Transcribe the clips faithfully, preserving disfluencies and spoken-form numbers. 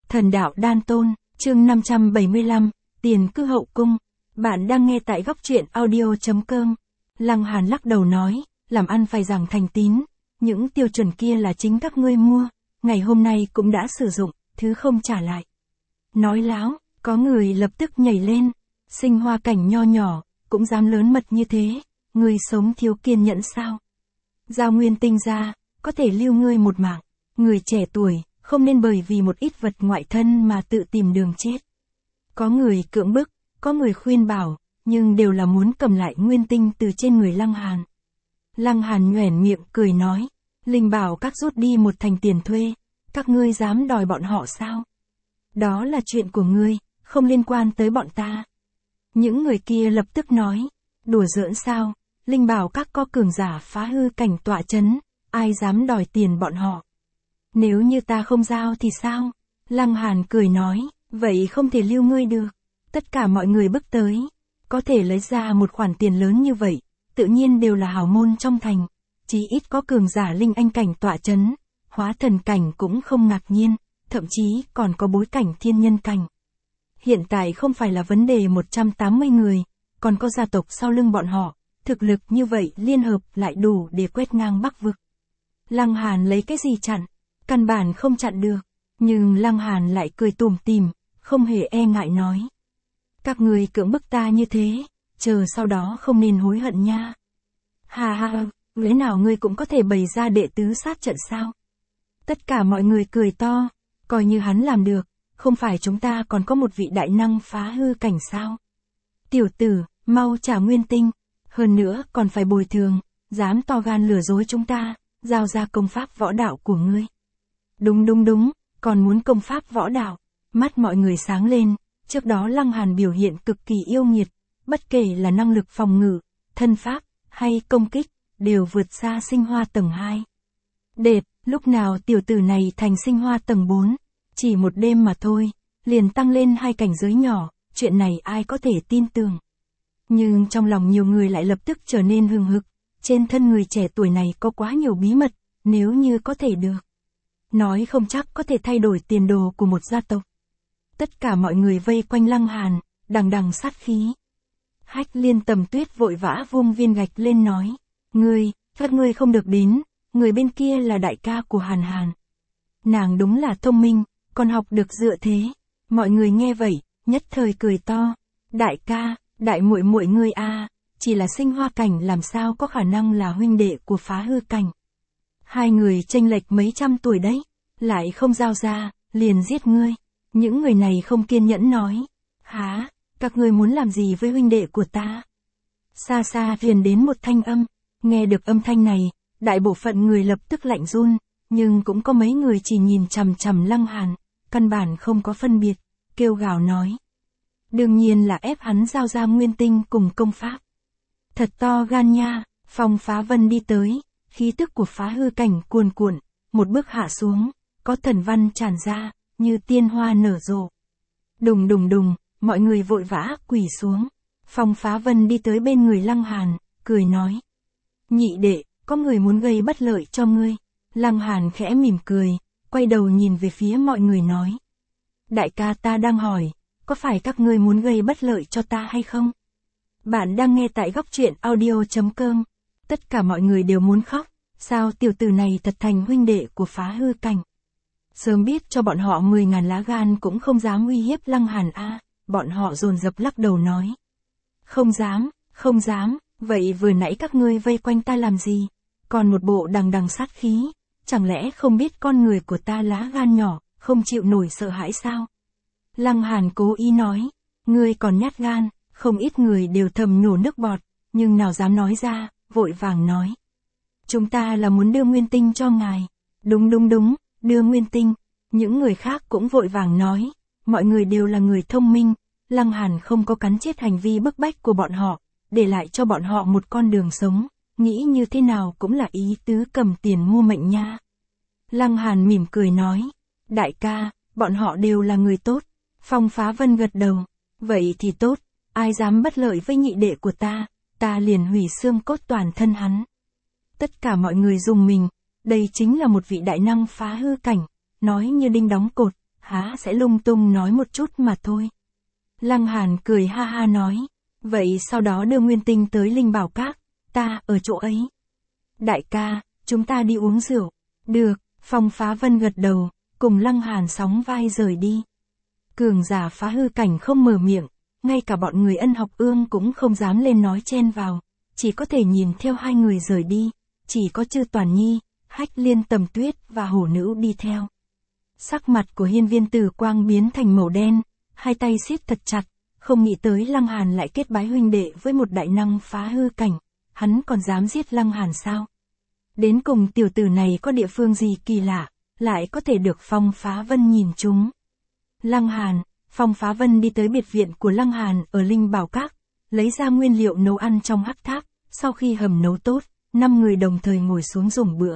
Thần đạo đan tôn, chương năm trăm bảy mươi lăm, tiền cư hậu cung. Bạn đang nghe tại góc truyện audio.com. Lăng Hàn lắc đầu nói, làm ăn phải giảng thành tín, những tiêu chuẩn kia là chính các ngươi mua, ngày hôm nay cũng đã sử dụng, thứ không trả lại. Nói láo, có người lập tức nhảy lên, Sinh Hoa Cảnh nho nhỏ, cũng dám lớn mật như thế, ngươi sống thiếu kiên nhẫn sao? Giao nguyên tinh ra, có thể lưu ngươi một mạng, người trẻ tuổi, không nên bởi vì một ít vật ngoại thân mà tự tìm đường chết. Có người cưỡng bức, có người khuyên bảo, nhưng đều là muốn cầm lại nguyên tinh từ trên người Lăng Hàn. Lăng Hàn nhoẻn miệng cười nói, linh bảo các rút đi một thành tiền thuê, các ngươi dám đòi bọn họ sao? Đó là chuyện của ngươi, không liên quan tới bọn ta. Những người kia lập tức nói, đùa giỡn sao, linh bảo các có cường giả phá hư cảnh tọa chấn, ai dám đòi tiền bọn họ. Nếu như ta không giao thì sao? Lăng Hàn cười nói, vậy không thể lưu ngươi được. Tất cả mọi người bước tới, có thể lấy ra một khoản tiền lớn như vậy, tự nhiên đều là hào môn trong thành, chí ít có cường giả linh anh cảnh tọa chấn, hóa thần cảnh cũng không ngạc nhiên, thậm chí còn có bối cảnh thiên nhân cảnh. Hiện tại không phải là vấn đề một trăm tám mươi người, còn có gia tộc sau lưng bọn họ, thực lực như vậy liên hợp lại đủ để quét ngang Bắc vực. Lăng Hàn lấy cái gì chặn? Căn bản không chặn được, nhưng Lăng Hàn lại cười tủm tỉm, không hề e ngại nói. Các người cưỡng bức ta như thế, chờ sau đó không nên hối hận nha. Hà hà, lẽ nào ngươi cũng có thể bày ra đệ tứ sát trận sao? Tất cả mọi người cười to, coi như hắn làm được, không phải chúng ta còn có một vị đại năng phá hư cảnh sao? Tiểu tử, mau trả nguyên tinh, hơn nữa còn phải bồi thường, dám to gan lừa dối chúng ta, giao ra công pháp võ đạo của ngươi. Đúng đúng đúng, còn muốn công pháp võ đạo. Mắt mọi người sáng lên, trước đó Lăng Hàn biểu hiện cực kỳ yêu nghiệt, bất kể là năng lực phòng ngự, thân pháp, hay công kích, đều vượt xa Sinh Hoa tầng hai. Đệt, lúc nào tiểu tử này thành Sinh Hoa tầng bốn, chỉ một đêm mà thôi, liền tăng lên hai cảnh giới nhỏ, chuyện này ai có thể tin tưởng. Nhưng trong lòng nhiều người lại lập tức trở nên hừng hực, trên thân người trẻ tuổi này có quá nhiều bí mật, nếu như có thể được. Nói không chắc có thể thay đổi tiền đồ của một gia tộc. Tất cả mọi người vây quanh Lăng Hàn, đằng đằng sát khí. Hách Liên Tầm Tuyết vội vã vung viên gạch lên nói, ngươi, các ngươi không được đến, người bên kia là đại ca của Hàn Hàn. Nàng đúng là thông minh, còn học được dựa thế. Mọi người nghe vậy, nhất thời cười to. Đại ca, đại muội muội ngươi a, chỉ là Sinh Hoa cảnh làm sao có khả năng là huynh đệ của phá hư cảnh. Hai người chênh lệch mấy trăm tuổi đấy, lại không giao ra, liền giết ngươi. Những người này không kiên nhẫn nói, hả, các ngươi muốn làm gì với huynh đệ của ta? Xa xa truyền đến một thanh âm, nghe được âm thanh này, đại bộ phận người lập tức lạnh run, nhưng cũng có mấy người chỉ nhìn chằm chằm Lăng Hàn, căn bản không có phân biệt, kêu gào nói. Đương nhiên là ép hắn giao ra nguyên tinh cùng công pháp. Thật to gan nha, Phong Phá Vân đi tới, khí tức của phá hư cảnh cuồn cuộn, một bước hạ xuống, có thần văn tràn ra, như tiên hoa nở rộ. Đùng đùng đùng, mọi người vội vã quỳ xuống. Phong Phá Vân đi tới bên người Lăng Hàn, cười nói. Nhị đệ, có người muốn gây bất lợi cho ngươi. Lăng Hàn khẽ mỉm cười, quay đầu nhìn về phía mọi người nói. Đại ca ta đang hỏi, có phải các ngươi muốn gây bất lợi cho ta hay không? Bạn đang nghe tại góc truyện audio.com. Tất cả mọi người đều muốn khóc, sao tiểu tử này thật thành huynh đệ của phá hư cảnh. Sớm biết cho bọn họ mười ngàn lá gan cũng không dám uy hiếp Lăng Hàn a, bọn họ dồn dập lắc đầu nói. Không dám, không dám, vậy vừa nãy các ngươi vây quanh ta làm gì? Còn một bộ đằng đằng sát khí, chẳng lẽ không biết con người của ta lá gan nhỏ, không chịu nổi sợ hãi sao? Lăng Hàn cố ý nói, ngươi còn nhát gan, không ít người đều thầm nhổ nước bọt, nhưng nào dám nói ra, vội vàng nói. Chúng ta là muốn đưa nguyên tinh cho ngài. Đúng đúng đúng, đưa nguyên tinh. Những người khác cũng vội vàng nói, mọi người đều là người thông minh, Lăng Hàn không có cắn chết hành vi bức bách của bọn họ, để lại cho bọn họ một con đường sống, nghĩ như thế nào cũng là ý tứ cầm tiền mua mệnh nha. Lăng Hàn mỉm cười nói, đại ca, bọn họ đều là người tốt. Phong Phá Vân gật đầu, vậy thì tốt, ai dám bất lợi với nhị đệ của ta, ta liền hủy xương cốt toàn thân hắn. Tất cả mọi người rùng mình, đây chính là một vị đại năng phá hư cảnh, nói như đinh đóng cột, há sẽ lung tung nói một chút mà thôi. Lăng Hàn cười ha ha nói, vậy sau đó đưa Nguyên Tinh tới Linh Bảo Các, ta ở chỗ ấy. Đại ca, chúng ta đi uống rượu. Được, Phong Phá Vân gật đầu, cùng Lăng Hàn sóng vai rời đi. Cường giả phá hư cảnh không mở miệng, ngay cả bọn người Ân Học Ương cũng không dám lên nói chen vào, chỉ có thể nhìn theo hai người rời đi, chỉ có Chư Toàn Nhi, Hách Liên Tầm Tuyết và Hổ Nữ đi theo. Sắc mặt của Hiên Viên Tử Quang biến thành màu đen, hai tay siết thật chặt, không nghĩ tới Lăng Hàn lại kết bái huynh đệ với một đại năng phá hư cảnh, hắn còn dám giết Lăng Hàn sao? Đến cùng tiểu tử này có địa phương gì kỳ lạ, lại có thể được Phong Phá Vân nhìn trúng. Lăng Hàn, Phong Phá Vân đi tới biệt viện của Lăng Hàn ở Linh Bảo Các, lấy ra nguyên liệu nấu ăn trong hắc tháp, sau khi hầm nấu tốt, năm người đồng thời ngồi xuống dùng bữa.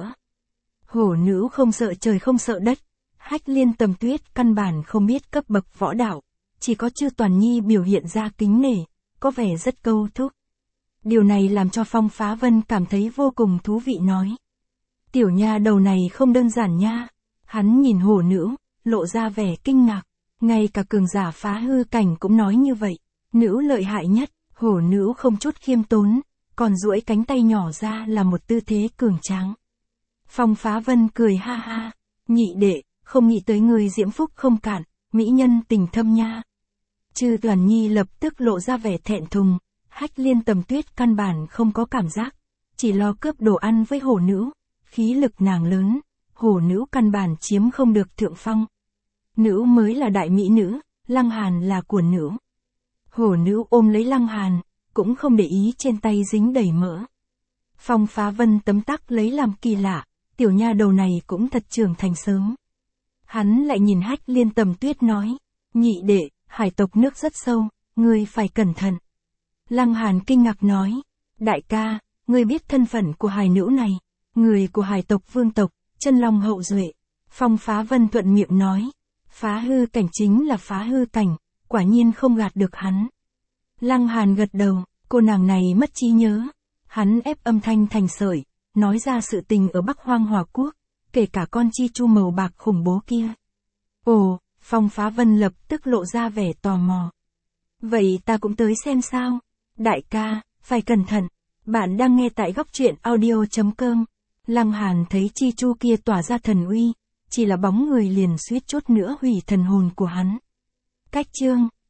Hổ Nữ không sợ trời không sợ đất, Hách Liên Tầm Tuyết căn bản không biết cấp bậc võ đạo, chỉ có Chư Toàn Nhi biểu hiện ra kính nể, có vẻ rất câu thúc. Điều này làm cho Phong Phá Vân cảm thấy vô cùng thú vị nói. Tiểu nha đầu này không đơn giản nha. Hắn nhìn Hổ Nữ, lộ ra vẻ kinh ngạc, ngay cả cường giả phá hư cảnh cũng nói như vậy. Nữ lợi hại nhất, Hổ Nữ không chút khiêm tốn, còn duỗi cánh tay nhỏ ra là một tư thế cường tráng. Phong Phá Vân cười ha ha, nhị đệ, không nghĩ tới người diễm phúc không cạn, mỹ nhân tình thâm nha. Chư Toàn Nhi lập tức lộ ra vẻ thẹn thùng, Hách Liên Tầm Tuyết căn bản không có cảm giác, chỉ lo cướp đồ ăn với Hổ Nữ, khí lực nàng lớn, Hổ Nữ căn bản chiếm không được thượng phong. Nữ mới là đại mỹ nữ, Lăng Hàn là của nữ. Hổ Nữ ôm lấy Lăng Hàn, cũng không để ý trên tay dính đầy mỡ. Phong Phá Vân tấm tắc lấy làm kỳ lạ, tiểu nha đầu này cũng thật trưởng thành sớm. Hắn lại nhìn Hách Liên Tầm Tuyết nói, nhị đệ, hải tộc nước rất sâu, ngươi phải cẩn thận. Lăng Hàn kinh ngạc nói, đại ca, ngươi biết thân phận của hài nữ này, người của hải tộc vương tộc, chân long hậu duệ. Phong Phá Vân thuận miệng nói, phá hư cảnh chính là phá hư cảnh, quả nhiên không gạt được hắn. Lăng Hàn gật đầu, cô nàng này mất trí nhớ. Hắn ép âm thanh thành sợi, nói ra sự tình ở Bắc Hoang Hòa Quốc, kể cả con chi chu màu bạc khủng bố kia. Ồ, Phong Phá Vân lập tức lộ ra vẻ tò mò. Vậy ta cũng tới xem sao. Đại ca, phải cẩn thận. Bạn đang nghe tại góc truyện audio chấm com. Lăng Hàn thấy chi chu kia tỏa ra thần uy, chỉ là bóng người liền suýt chút nữa hủy thần hồn của hắn. Cách chương